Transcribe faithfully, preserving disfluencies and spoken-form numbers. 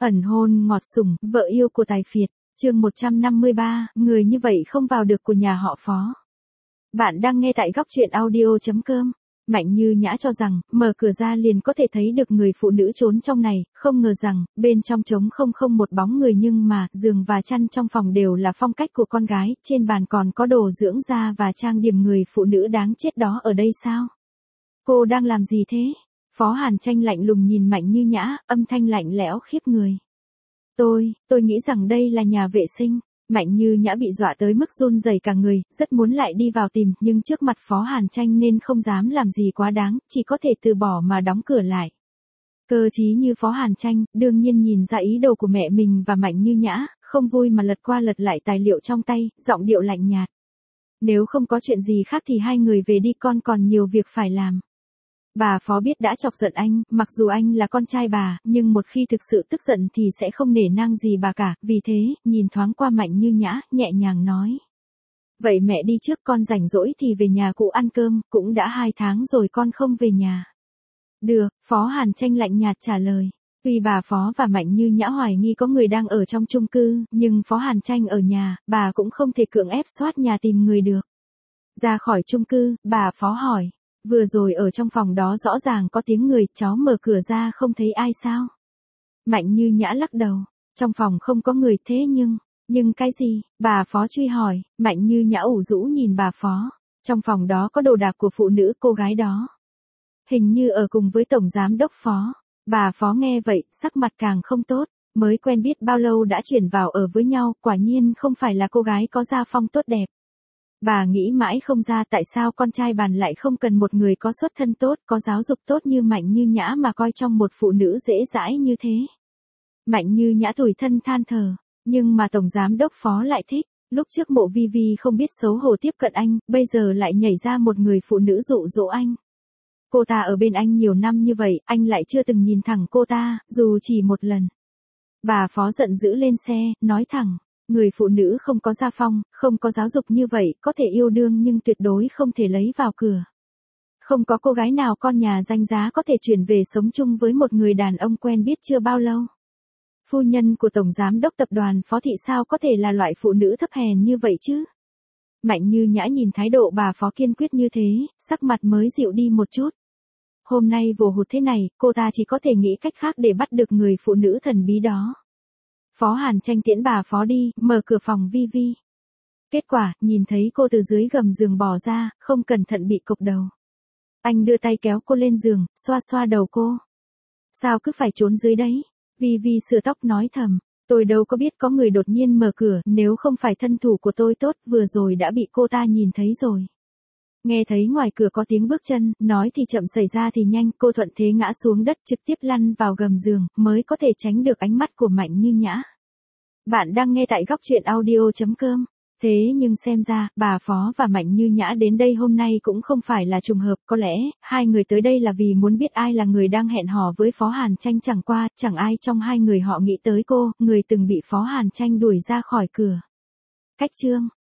Ẩn hôn ngọt sủng, vợ yêu của tài phiệt, chương một trăm năm mươi ba, người như vậy không vào được của nhà họ Phó. Bạn đang nghe tại góc truyện audio chấm com. Mạnh Như Nhã cho rằng, mở cửa ra liền có thể thấy được người phụ nữ trốn trong này, không ngờ rằng, bên trong trống không không một bóng người nhưng mà, giường và chăn trong phòng đều là phong cách của con gái, trên bàn còn có đồ dưỡng da và trang điểm người phụ nữ đáng chết đó ở đây sao? Cô đang làm gì thế? Phó Hàn Tranh lạnh lùng nhìn Mạnh Như Nhã, âm thanh lạnh lẽo khiếp người. Tôi, tôi nghĩ rằng đây là nhà vệ sinh. Mạnh Như Nhã bị dọa tới mức run rẩy cả người, rất muốn lại đi vào tìm, nhưng trước mặt Phó Hàn Tranh nên không dám làm gì quá đáng, chỉ có thể từ bỏ mà đóng cửa lại. Cơ trí như Phó Hàn Tranh, đương nhiên nhìn ra ý đồ của mẹ mình và Mạnh Như Nhã, không vui mà lật qua lật lại tài liệu trong tay, giọng điệu lạnh nhạt. Nếu không có chuyện gì khác thì hai người về đi, con còn nhiều việc phải làm. Bà Phó biết đã chọc giận anh, mặc dù anh là con trai bà, nhưng một khi thực sự tức giận thì sẽ không nể nang gì bà cả, vì thế, nhìn thoáng qua Mạnh Như Nhã, nhẹ nhàng nói. Vậy mẹ đi trước, con rảnh rỗi thì về nhà cụ ăn cơm, cũng đã hai tháng rồi con không về nhà. Được, Phó Hàn Tranh lạnh nhạt trả lời. Tuy bà Phó và Mạnh Như Nhã hoài nghi có người đang ở trong chung cư, nhưng Phó Hàn Tranh ở nhà, bà cũng không thể cưỡng ép soát nhà tìm người được. Ra khỏi chung cư, bà Phó hỏi. Vừa rồi ở trong phòng đó rõ ràng có tiếng người, cháu mở cửa ra không thấy ai sao? Mạnh Như Nhã lắc đầu, trong phòng không có người, thế nhưng, nhưng cái gì? Bà Phó truy hỏi. Mạnh Như Nhã ủ rũ nhìn bà Phó, trong phòng đó có đồ đạc của phụ nữ cô gái đó. Hình như ở cùng với Tổng Giám Đốc Phó. Bà Phó nghe vậy, sắc mặt càng không tốt, mới quen biết bao lâu đã chuyển vào ở với nhau, quả nhiên không phải là cô gái có gia phong tốt đẹp. Bà nghĩ mãi không ra tại sao con trai bàn lại không cần một người có xuất thân tốt, có giáo dục tốt như Mạnh Như Nhã mà coi trong một phụ nữ dễ dãi như thế. Mạnh Như Nhã tủi thân than thở, nhưng mà Tổng Giám Đốc Phó lại thích, lúc trước Mộ Vi Vi không biết xấu hổ tiếp cận anh, bây giờ lại nhảy ra một người phụ nữ dụ dỗ anh. Cô ta ở bên anh nhiều năm như vậy, anh lại chưa từng nhìn thẳng cô ta, dù chỉ một lần. Bà Phó giận dữ lên xe, nói thẳng. Người phụ nữ không có gia phong, không có giáo dục như vậy, có thể yêu đương nhưng tuyệt đối không thể lấy vào cửa. Không có cô gái nào con nhà danh giá có thể chuyển về sống chung với một người đàn ông quen biết chưa bao lâu. Phu nhân của Tổng Giám Đốc Tập đoàn Phó Thị sao có thể là loại phụ nữ thấp hèn như vậy chứ? Mạnh Như Nhã nhìn thái độ bà Phó kiên quyết như thế, sắc mặt mới dịu đi một chút. Hôm nay vồ hụt thế này, cô ta chỉ có thể nghĩ cách khác để bắt được người phụ nữ thần bí đó. Phó Hàn Tranh tiễn bà Phó đi, mở cửa phòng Vi Vi. Kết quả, nhìn thấy cô từ dưới gầm giường bò ra, không cẩn thận bị cộc đầu. Anh đưa tay kéo cô lên giường, xoa xoa đầu cô. Sao cứ phải trốn dưới đấy? Vi Vi sửa tóc nói thầm. Tôi đâu có biết có người đột nhiên mở cửa, nếu không phải thân thủ của tôi tốt, vừa rồi đã bị cô ta nhìn thấy rồi. Nghe thấy ngoài cửa có tiếng bước chân, nói thì chậm xảy ra thì nhanh, cô thuận thế ngã xuống đất trực tiếp lăn vào gầm giường, mới có thể tránh được ánh mắt của Mạnh Như Nhã. Bạn đang nghe tại góc truyện audio chấm com. Thế nhưng xem ra, bà Phó và Mạnh Như Nhã đến đây hôm nay cũng không phải là trùng hợp, có lẽ, hai người tới đây là vì muốn biết ai là người đang hẹn hò với Phó Hàn Tranh, chẳng qua, chẳng ai trong hai người họ nghĩ tới cô, người từng bị Phó Hàn Tranh đuổi ra khỏi cửa. Cách chương.